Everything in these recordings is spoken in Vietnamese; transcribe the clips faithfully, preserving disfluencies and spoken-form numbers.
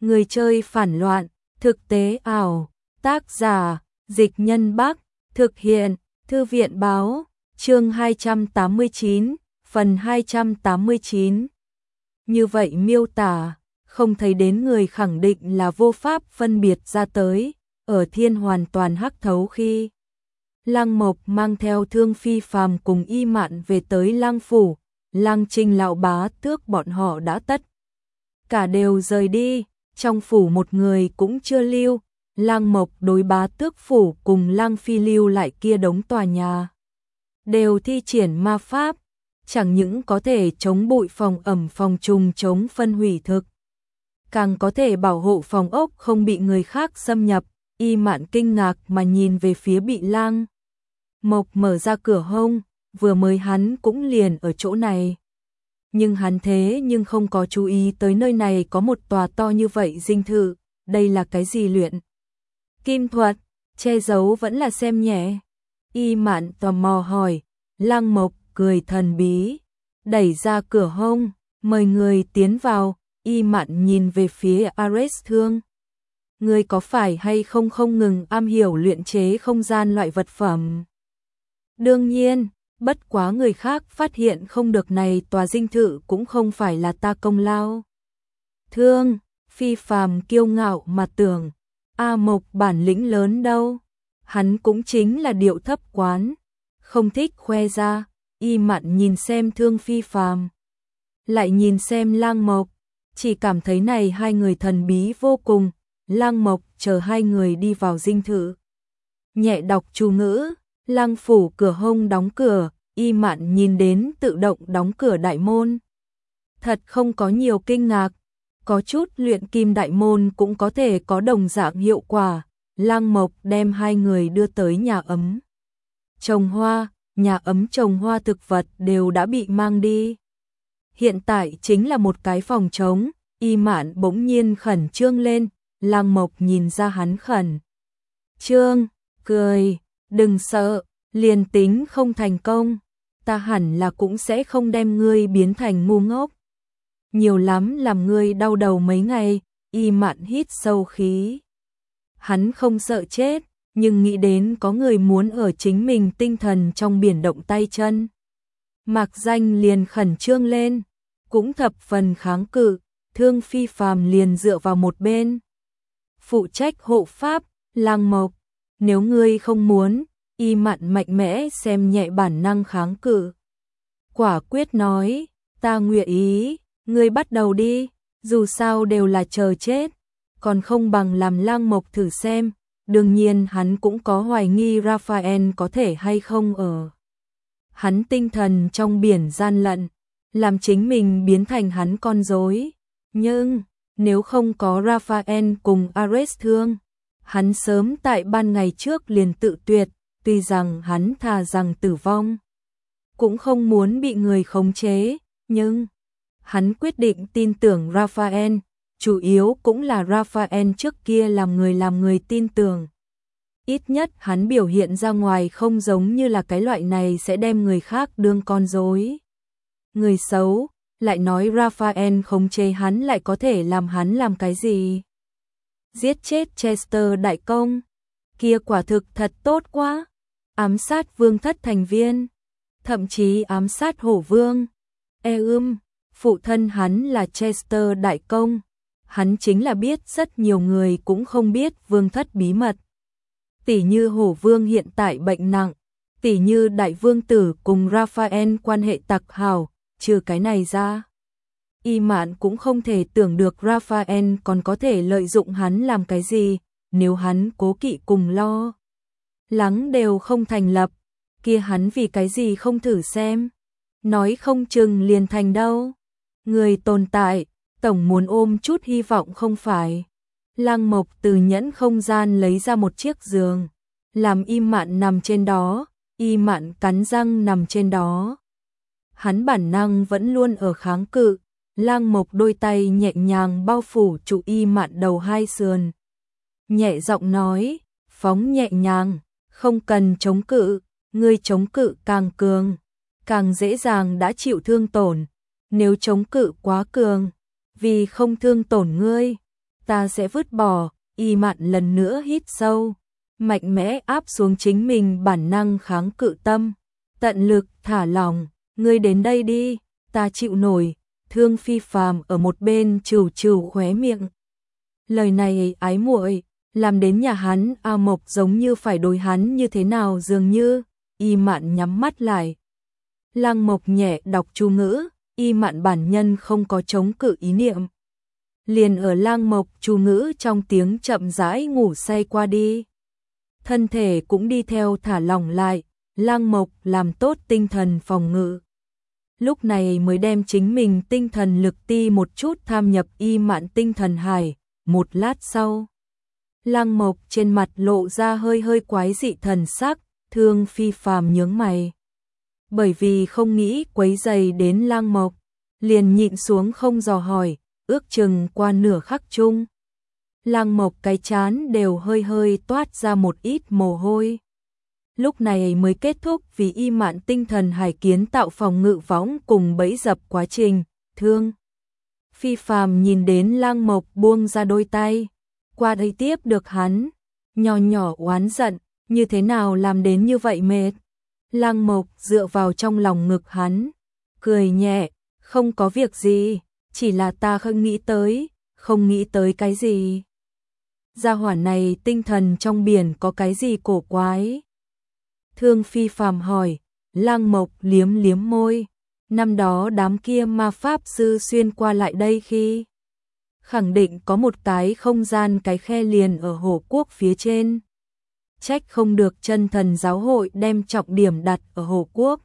Người chơi phản loạn, thực tế ảo, tác giả, Dịch Nhân Bắc, thực hiện, Thư viện Báo, chương hai trăm tám mươi chín, phần hai trăm tám mươi chín. Như vậy miêu tả, không thấy đến người khẳng định là vô pháp phân biệt ra tới, ở thiên hoàn toàn hắc thấu khi. Lăng Mộc mang theo Thương Phi Phàm cùng Y Mạn về tới Lăng phủ, Lăng Trinh lão bá tước bọn họ đã tất cả đều rời đi, trong phủ một người cũng chưa lưu. Lăng Mộc đối bá tước phủ cùng Lăng Phi lưu lại kia đống tòa nhà, đều thi triển ma pháp, chẳng những có thể chống bụi phòng ẩm phòng trùng chống phân hủy thực, càng có thể bảo hộ phòng ốc không bị người khác xâm nhập. Y Mạn kinh ngạc mà nhìn về phía bị Lăng Mộc mở ra cửa hông, vừa mới hắn cũng liền ở chỗ này. Nhưng hắn thế nhưng không có chú ý tới nơi này có một tòa to như vậy dinh thự, đây là cái gì luyện? Kim thuật, che giấu vẫn là xem nhẹ. Y Mạn tò mò hỏi, Lăng Mộc cười thần bí, đẩy ra cửa hông, mời người tiến vào. Y Mạn nhìn về phía Ares Thương. Người có phải hay không không ngừng am hiểu luyện chế không gian loại vật phẩm? Đương nhiên, bất quá người khác phát hiện không được này tòa dinh thự cũng không phải là ta công lao. Thương Phi Phàm kiêu ngạo mà tưởng, A Mộc bản lĩnh lớn đâu, hắn cũng chính là điệu thấp quán, không thích khoe ra. Y Mạn nhìn xem Thương Phi Phàm, lại nhìn xem Lăng Mộc, chỉ cảm thấy này hai người thần bí vô cùng. Lăng Mộc chờ hai người đi vào dinh thự, nhẹ đọc chú ngữ. Lăng phủ cửa hông đóng cửa, Y Mạn nhìn đến tự động đóng cửa đại môn. Thật không có nhiều kinh ngạc, có chút luyện kim đại môn cũng có thể có đồng dạng hiệu quả. Lăng Mộc đem hai người đưa tới nhà ấm trồng hoa, nhà ấm trồng hoa thực vật đều đã bị mang đi. Hiện tại chính là một cái phòng trống. Y Mạn bỗng nhiên khẩn trương lên, Lăng Mộc nhìn ra hắn khẩn trương, cười, đừng sợ, liền tính không thành công, ta hẳn là cũng sẽ không đem ngươi biến thành ngu ngốc. Nhiều lắm làm ngươi đau đầu mấy ngày. Y Mạn hít sâu khí. Hắn không sợ chết, nhưng nghĩ đến có người muốn ở chính mình tinh thần trong biển động tay chân. Mạc Danh liền khẩn trương lên, cũng thập phần kháng cự. Thương Phi Phàm liền dựa vào một bên, phụ trách hộ pháp. Lăng Mộc, nếu ngươi không muốn. Y Mạn mạnh mẽ xem nhẹ bản năng kháng cự, quả quyết nói, ta nguyện ý, ngươi bắt đầu đi, dù sao đều là chờ chết, còn không bằng làm Lăng Mộc thử xem. Đương nhiên hắn cũng có hoài nghi Raphael có thể hay không ở hắn tinh thần trong biển gian lận, làm chính mình biến thành hắn con rối. Nhưng nếu không có Raphael cùng Ares Thương, hắn sớm tại ban ngày trước liền tự tuyệt. Tuy rằng hắn thà rằng tử vong, cũng không muốn bị người khống chế, nhưng hắn quyết định tin tưởng Raphael, chủ yếu cũng là Raphael trước kia làm người làm người tin tưởng. Ít nhất hắn biểu hiện ra ngoài không giống như là cái loại này sẽ đem người khác đương con rối. Người xấu, lại nói Raphael khống chế hắn lại có thể làm hắn làm cái gì? Giết chết Chester đại công, kia quả thực thật tốt quá. Ám sát vương thất thành viên, thậm chí ám sát hổ vương. E ưm, phụ thân hắn là Chester đại công, hắn chính là biết rất nhiều người cũng không biết vương thất bí mật. Tỷ như hổ vương hiện tại bệnh nặng, tỷ như đại vương tử cùng Raphael quan hệ tặc hảo, trừ cái này ra. Y Mạn cũng không thể tưởng được Raphael còn có thể lợi dụng hắn làm cái gì. Nếu hắn cố kỵ cùng lo lắng đều không thành lập, kia hắn vì cái gì không thử xem, nói không chừng liền thành đâu. Người tồn tại, tổng muốn ôm chút hy vọng không phải. Lăng Mộc từ nhẫn không gian lấy ra một chiếc giường, làm Y Mạn nằm trên đó. Y Mạn cắn răng nằm trên đó. Hắn bản năng vẫn luôn ở kháng cự. Lăng Mộc đôi tay nhẹ nhàng bao phủ trụ Y Mạn đầu hai sườn, nhẹ giọng nói, phóng nhẹ nhàng, không cần chống cự, ngươi chống cự càng cường, càng dễ dàng đã chịu thương tổn, nếu chống cự quá cường, vì không thương tổn ngươi, ta sẽ vứt bỏ. Y Mạn lần nữa hít sâu, mạnh mẽ áp xuống chính mình bản năng kháng cự tâm, tận lực thả lỏng. Ngươi đến đây đi, ta chịu nổi. Thương Phi Phàm ở một bên trừ trừ khóe miệng. Lời này ái muội, làm đến nhà hắn A Mộc giống như phải đối hắn như thế nào dường như. Y Mạn nhắm mắt lại. Lăng Mộc nhẹ đọc chú ngữ, Y Mạn bản nhân không có chống cự ý niệm. Liền ở Lăng Mộc chú ngữ trong tiếng chậm rãi ngủ say qua đi. Thân thể cũng đi theo thả lỏng lại, Lăng Mộc làm tốt tinh thần phòng ngự. Lúc này mới đem chính mình tinh thần lực ti một chút tham nhập Y Mạn tinh thần hải. Một lát sau, Lăng Mộc trên mặt lộ ra hơi hơi quái dị thần sắc. Thương Phi Phàm nhướng mày. Bởi vì không nghĩ quấy rầy đến Lăng Mộc, liền nhịn xuống không dò hỏi, ước chừng qua nửa khắc chung. Lăng Mộc cái chán đều hơi hơi toát ra một ít mồ hôi. Lúc này mới kết thúc vì Y Mạn tinh thần hải kiến tạo phòng ngự võng cùng bẫy dập quá trình. Thương Phi Phàm nhìn đến Lăng Mộc buông ra đôi tay, qua đây tiếp được hắn, nhỏ nhỏ oán giận, như thế nào làm đến như vậy mệt. Lăng Mộc dựa vào trong lòng ngực hắn, cười nhẹ, không có việc gì, chỉ là ta không nghĩ tới, không nghĩ tới cái gì. Gia hỏa này tinh thần trong biển có cái gì cổ quái? Thương Phi Phàm hỏi. Lăng Mộc liếm liếm môi. Năm đó đám kia ma pháp sư xuyên qua lại đây khi khẳng định có một cái không gian cái khe liền ở Hồ Quốc phía trên. Trách không được chân thần giáo hội đem trọng điểm đặt ở Hồ Quốc.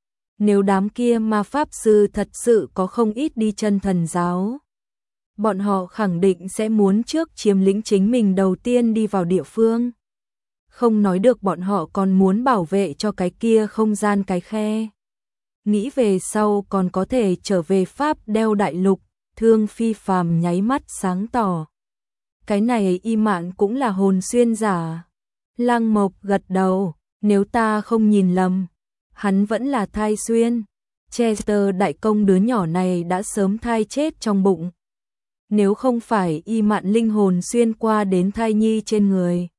Nếu đám kia ma pháp sư thật sự có không ít đi chân thần giáo, bọn họ khẳng định sẽ muốn trước chiếm lĩnh chính mình đầu tiên đi vào địa phương. Không nói được bọn họ còn muốn bảo vệ cho cái kia không gian cái khe. Nghĩ về sau còn có thể trở về Pháp đeo đại lục. Thương Phi Phàm nháy mắt sáng tỏ. Cái này Y Mạn cũng là hồn xuyên giả. Lăng Mộc gật đầu, nếu ta không nhìn lầm, hắn vẫn là thai xuyên. Chester đại công đứa nhỏ này đã sớm thai chết trong bụng. Nếu không phải Y Mạn linh hồn xuyên qua đến thai nhi trên người,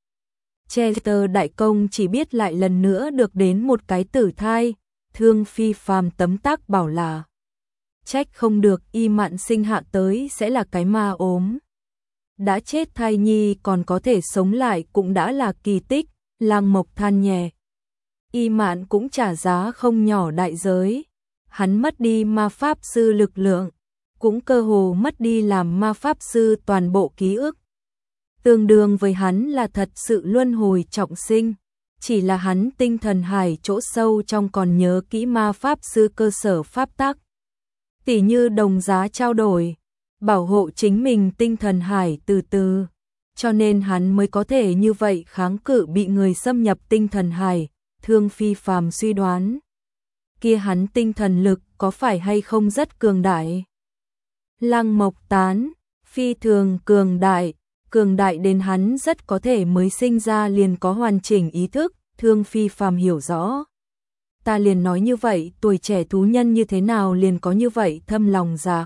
Chester đại công chỉ biết lại lần nữa được đến một cái tử thai. Thương Phi Phàm tấm tắc bảo là trách không được Y Mạn sinh hạ tới sẽ là cái ma ốm. Đã chết thai nhi còn có thể sống lại cũng đã là kỳ tích. Lăng Mộc than nhẹ. Y Mạn cũng trả giá không nhỏ đại giới. Hắn mất đi ma pháp sư lực lượng, cũng cơ hồ mất đi làm ma pháp sư toàn bộ ký ức. Tương đương với hắn là thật sự luân hồi trọng sinh. Chỉ là hắn tinh thần hải chỗ sâu trong còn nhớ kỹ ma pháp sư cơ sở pháp tắc. Tỉ như đồng giá trao đổi, bảo hộ chính mình tinh thần hải từ từ. Cho nên hắn mới có thể như vậy kháng cự bị người xâm nhập tinh thần hải. Thương Phi Phàm suy đoán. Kia hắn tinh thần lực có phải hay không rất cường đại? Lăng Mộc tán, phi thường cường đại. Cường đại đến hắn rất có thể mới sinh ra liền có hoàn chỉnh ý thức. Thương Phi Phàm hiểu rõ. Ta liền nói như vậy, tuổi trẻ thú nhân như thế nào liền có như vậy thâm lòng dạ.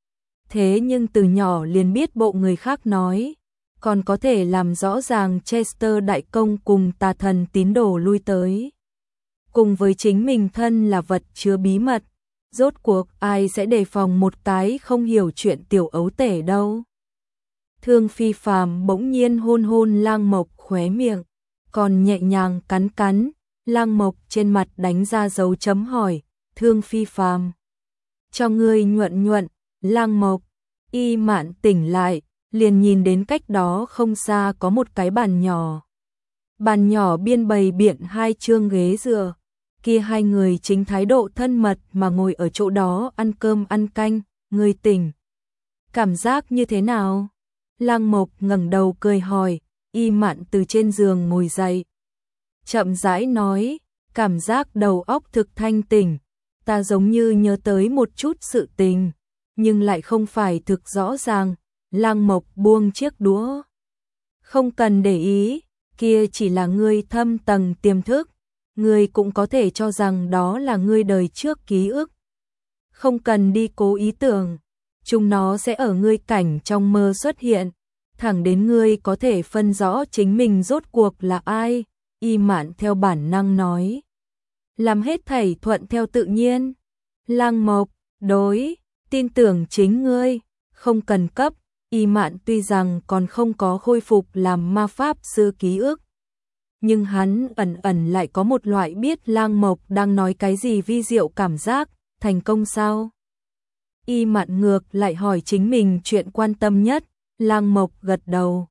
Thế nhưng từ nhỏ liền biết bộ người khác nói, còn có thể làm rõ ràng Chester đại công cùng tà thần tín đồ lui tới. Cùng với chính mình thân là vật chứa bí mật, rốt cuộc ai sẽ đề phòng một cái không hiểu chuyện tiểu ấu tể đâu. Thương Phi Phàm bỗng nhiên hôn hôn Lăng Mộc khóe miệng, còn nhẹ nhàng cắn cắn. Lăng Mộc trên mặt đánh ra dấu chấm hỏi. Thương Phi Phàm, cho ngươi nhuận nhuận. Lăng Mộc. Y Mạn tỉnh lại, liền nhìn đến cách đó không xa có một cái bàn nhỏ. Bàn nhỏ biên bày biện hai chương ghế dựa. Kia hai người chính thái độ thân mật mà ngồi ở chỗ đó ăn cơm ăn canh. Ngươi tỉnh, cảm giác như thế nào? Lăng Mộc ngẩng đầu cười hỏi. Y Mạn từ trên giường ngồi dậy, chậm rãi nói, cảm giác đầu óc thực thanh tỉnh. Ta giống như nhớ tới một chút sự tình, nhưng lại không phải thực rõ ràng. Lăng Mộc buông chiếc đũa. Không cần để ý, kia chỉ là ngươi thâm tầng tiềm thức. Ngươi cũng có thể cho rằng đó là ngươi đời trước ký ức. Không cần đi cố ý tưởng, chúng nó sẽ ở ngươi cảnh trong mơ xuất hiện. thẳng đến ngươi có thể phân rõ chính mình rốt cuộc là ai, Y Mạn theo bản năng nói. Làm hết thảy thuận theo tự nhiên. Lăng Mộc, đối, tin tưởng chính ngươi, không cần cấp. Y Mạn tuy rằng còn không có khôi phục làm ma pháp sư ký ức, nhưng hắn ẩn ẩn lại có một loại biết Lăng Mộc đang nói cái gì vi diệu cảm giác. Thành công sao? Y Mạn ngược lại hỏi chính mình chuyện quan tâm nhất. Lăng Mộc gật đầu.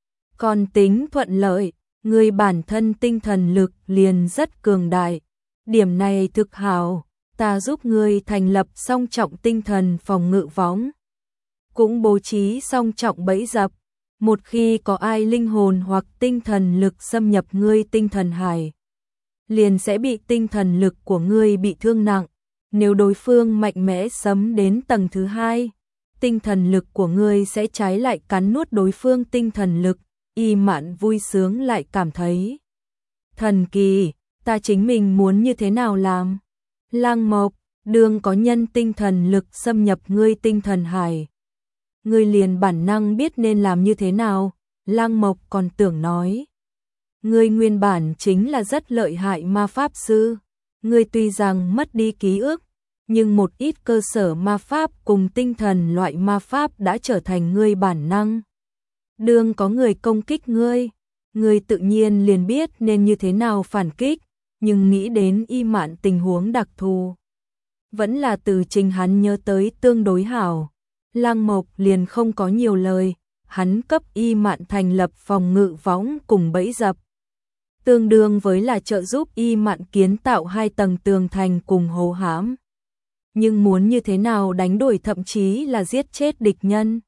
Còn tính thuận lợi, người bản thân tinh thần lực liền rất cường đại. Điểm này thực hảo, ta giúp ngươi thành lập song trọng tinh thần phòng ngự võng. Cũng bố trí song trọng bẫy dập. Một khi có ai linh hồn hoặc tinh thần lực xâm nhập ngươi tinh thần hải, liền sẽ bị tinh thần lực của ngươi bị thương nặng. Nếu đối phương mạnh mẽ xâm đến tầng thứ hai, tinh thần lực của ngươi sẽ trái lại cắn nuốt đối phương tinh thần lực. Y Mạn vui sướng lại cảm thấy thần kỳ, ta chính mình muốn như thế nào làm? Lăng Mộc, đương có nhân tinh thần lực xâm nhập ngươi tinh thần hải, ngươi liền bản năng biết nên làm như thế nào. Lăng Mộc còn tưởng nói, ngươi nguyên bản chính là rất lợi hại ma pháp sư, ngươi tuy rằng mất đi ký ức, nhưng một ít cơ sở ma pháp cùng tinh thần loại ma pháp đã trở thành ngươi bản năng. Đương có người công kích ngươi, ngươi tự nhiên liền biết nên như thế nào phản kích, nhưng nghĩ đến Y Mạn tình huống đặc thù, vẫn là từ chính hắn nhớ tới tương đối hảo. Lăng Mộc liền không có nhiều lời, hắn cấp Y Mạn thành lập phòng ngự võng cùng bẫy dập, tương đương với là trợ giúp Y Mạn kiến tạo hai tầng tường thành cùng hồ hãm. Nhưng muốn như thế nào đánh đuổi thậm chí là giết chết địch nhân,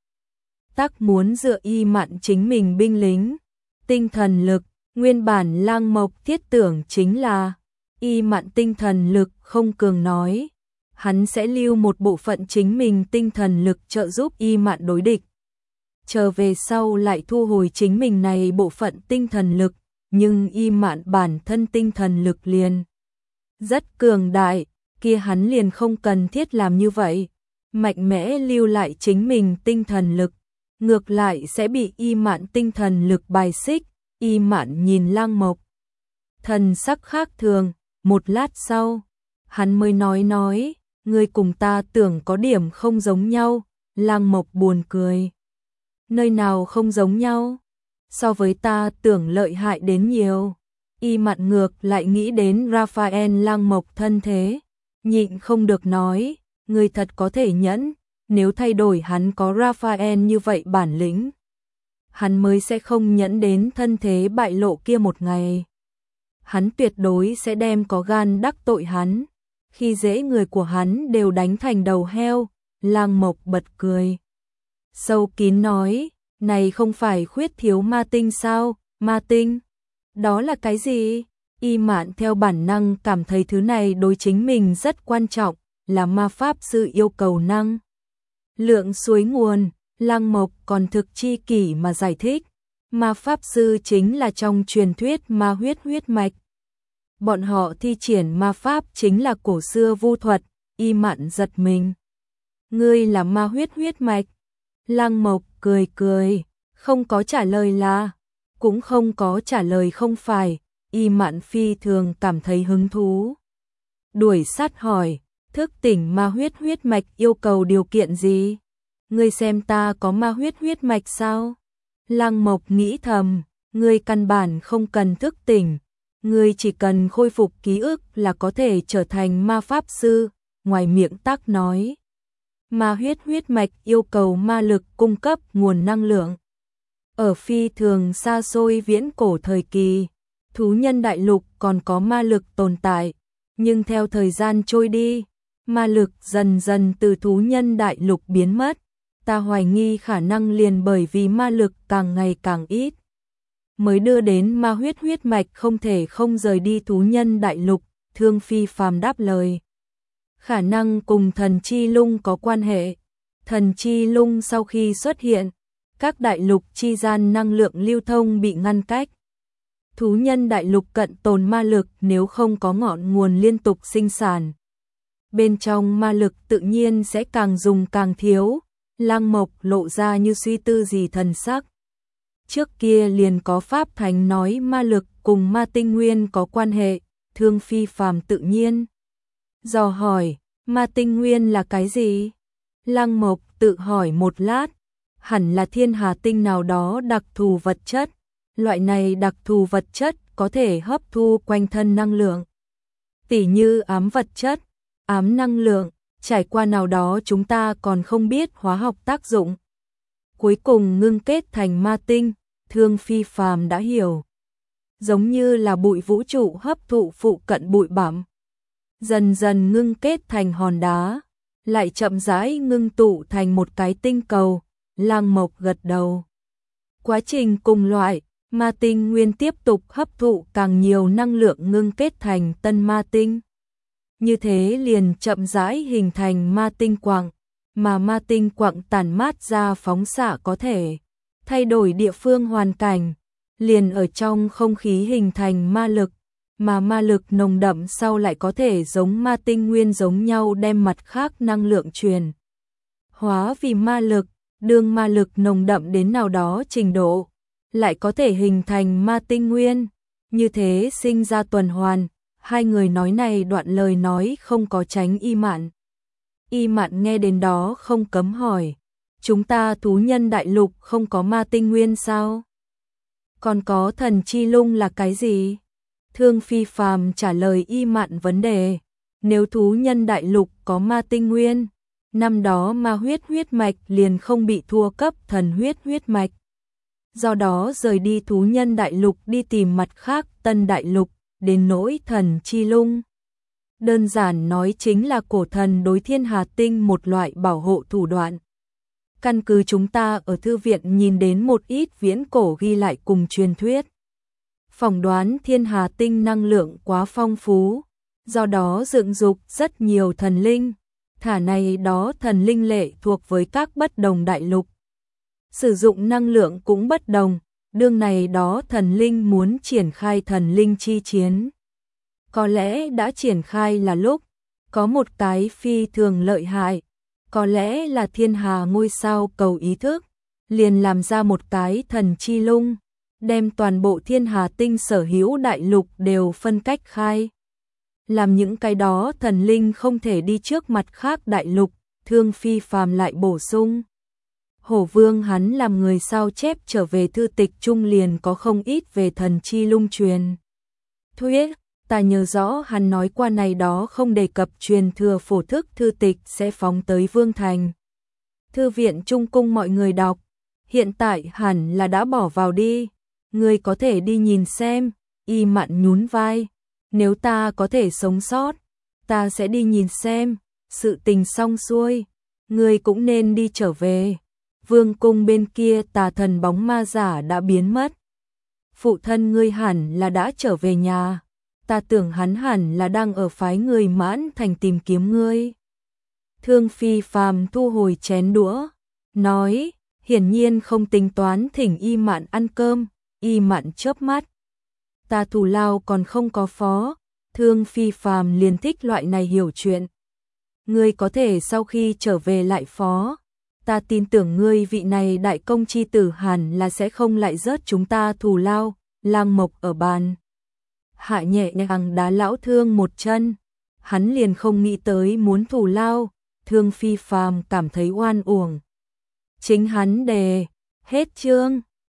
tắc muốn dựa Y Mạn chính mình binh lính. Tinh thần lực, nguyên bản Lăng Mộc thiết tưởng chính là Y Mạn tinh thần lực không cường nói, hắn sẽ lưu một bộ phận chính mình tinh thần lực trợ giúp Y Mạn đối địch, trở về sau lại thu hồi chính mình này bộ phận tinh thần lực. Nhưng Y Mạn bản thân tinh thần lực liền rất cường đại, kia hắn liền không cần thiết làm như vậy, mạnh mẽ lưu lại chính mình tinh thần lực, ngược lại sẽ bị Y Mạn tinh thần lực bài xích. Y Mạn nhìn Lăng Mộc, thần sắc khác thường, một lát sau, hắn mới nói nói, ngươi cùng ta tưởng có điểm không giống nhau. Lăng Mộc buồn cười, nơi nào không giống nhau? So với ta tưởng lợi hại đến nhiều. Y Mạn ngược lại nghĩ đến Raphael Lăng Mộc thân thế, nhịn không được nói, ngươi thật có thể nhẫn, nếu thay đổi hắn có Raphael như vậy bản lĩnh, hắn mới sẽ không nhẫn đến thân thế bại lộ kia một ngày. Hắn tuyệt đối sẽ đem có gan đắc tội hắn, khi dễ người của hắn đều đánh thành đầu heo. Lăng Mộc bật cười, sâu kín nói, này không phải khuyết thiếu ma tinh sao? Ma tinh? Đó là cái gì? Y Mạn theo bản năng cảm thấy thứ này đối chính mình rất quan trọng, là ma pháp sư yêu cầu năng lượng suối nguồn. Lăng Mộc còn thực chi kỷ mà giải thích, ma pháp sư chính là trong truyền thuyết ma huyết huyết mạch. Bọn họ thi triển ma pháp chính là cổ xưa vu thuật. Y Mạn giật mình, ngươi là ma huyết huyết mạch? Lăng Mộc cười cười, không có trả lời là, cũng không có trả lời không phải. Y Mạn phi thường cảm thấy hứng thú, đuổi sát hỏi, thức tỉnh ma huyết huyết mạch yêu cầu điều kiện gì? Ngươi xem ta có ma huyết huyết mạch sao? Lăng Mộc nghĩ thầm, ngươi căn bản không cần thức tỉnh, ngươi chỉ cần khôi phục ký ức là có thể trở thành ma pháp sư. Ngoài miệng tắc nói, ma huyết huyết mạch yêu cầu ma lực cung cấp nguồn năng lượng. Ở phi thường xa xôi viễn cổ thời kỳ, thú nhân đại lục còn có ma lực tồn tại, nhưng theo thời gian trôi đi, ma lực dần dần từ thú nhân đại lục biến mất. Ta hoài nghi khả năng liền bởi vì ma lực càng ngày càng ít, mới đưa đến ma huyết huyết mạch không thể không rời đi thú nhân đại lục. Thương Phi Phàm đáp lời, khả năng cùng thần chi lung có quan hệ. Thần chi lung sau khi xuất hiện, các đại lục chi gian năng lượng lưu thông bị ngăn cách. Thú nhân đại lục cận tồn ma lực nếu không có ngọn nguồn liên tục sinh sản, bên trong ma lực tự nhiên sẽ càng dùng càng thiếu. Lăng Mộc lộ ra như suy tư gì thần sắc, trước kia liền có pháp thánh nói ma lực cùng ma tinh nguyên có quan hệ, Thương Phi Phàm tự nhiên dò hỏi, ma tinh nguyên là cái gì? Lăng Mộc tự hỏi một lát, hẳn là thiên hà tinh nào đó đặc thù vật chất, loại này đặc thù vật chất có thể hấp thu quanh thân năng lượng. Tỉ như ám vật chất, ám năng lượng, trải qua nào đó chúng ta còn không biết hóa học tác dụng. Cuối cùng ngưng kết thành ma tinh, Thương Phi Phàm đã hiểu. Giống như là bụi vũ trụ hấp thụ phụ cận bụi bặm, dần dần ngưng kết thành hòn đá, lại chậm rãi ngưng tụ thành một cái tinh cầu. Lăng Mộc gật đầu. Quá trình cùng loại, ma tinh nguyên tiếp tục hấp thụ càng nhiều năng lượng ngưng kết thành tân ma tinh. Như thế liền chậm rãi hình thành ma tinh quặng, mà ma tinh quặng tản mát ra phóng xạ có thể thay đổi địa phương hoàn cảnh, liền ở trong không khí hình thành ma lực, mà ma lực nồng đậm sau lại có thể giống ma tinh nguyên giống nhau đem mặt khác năng lượng truyền hóa vì ma lực, đương ma lực nồng đậm đến nào đó trình độ, lại có thể hình thành ma tinh nguyên, như thế sinh ra tuần hoàn. Hai người nói này đoạn lời nói không có tránh Y Mạn. Y Mạn nghe đến đó không cấm hỏi, chúng ta thú nhân đại lục không có ma tinh nguyên sao? Còn có thần chi lung là cái gì? Thương Phi Phàm trả lời Y Mạn vấn đề, nếu thú nhân đại lục có ma tinh nguyên, năm đó ma huyết huyết mạch liền không bị thua cấp thần huyết huyết mạch. Do đó rời đi thú nhân đại lục đi tìm mặt khác tân đại lục, đến nỗi thần chi lung. Đơn giản nói chính là cổ thần đối thiên hà tinh một loại bảo hộ thủ đoạn. Căn cứ chúng ta ở thư viện nhìn đến một ít viễn cổ ghi lại cùng truyền thuyết, phỏng đoán thiên hà tinh năng lượng quá phong phú, do đó dựng dục rất nhiều thần linh, thả này đó thần linh lệ thuộc với các bất đồng đại lục. Sử dụng năng lượng cũng bất đồng, đương này đó thần linh muốn triển khai thần linh chi chiến. Có lẽ đã triển khai là lúc, có một cái phi thường lợi hại, có lẽ là thiên hà ngôi sao cầu ý thức, liền làm ra một cái thần chi lung, đem toàn bộ thiên hà tinh sở hữu đại lục đều phân cách khai. Làm những cái đó thần linh không thể đi trước mặt khác đại lục, Thương Phi Phàm lại bổ sung. Hổ Vương hắn làm người sao chép trở về thư tịch trung liền có không ít về thần chi lung truyền thuyết, ta nhớ rõ hắn nói qua này đó không đề cập truyền thừa phổ thức thư tịch sẽ phóng tới Vương Thành. Thư viện Trung Cung mọi người đọc, hiện tại hẳn là đã bỏ vào đi, người có thể đi nhìn xem. Y Mạn nhún vai, nếu ta có thể sống sót, ta sẽ đi nhìn xem, sự tình xong xuôi, người cũng nên đi trở về. Vương cung bên kia tà thần bóng ma giả đã biến mất. Phụ thân ngươi hẳn là đã trở về nhà, ta tưởng hắn hẳn là đang ở phái người Mãn Thành tìm kiếm ngươi. Thương Phi Phàm thu hồi chén đũa, nói, hiển nhiên không tính toán thỉnh Y Mạn ăn cơm. Y Mạn chớp mắt, ta thù lao còn không có phó. Thương Phi Phàm liền thích loại này hiểu chuyện. Ngươi có thể sau khi trở về lại phó. Ta tin tưởng ngươi vị này đại công chi tử hẳn là sẽ không lại rớt chúng ta thù lao. Lăng Mộc ở bàn hạ nhẹ nhàng đá lão Thương một chân, hắn liền không nghĩ tới muốn thù lao. Thương Phi Phàm cảm thấy oan uổng. Chính hắn đề, hết chương.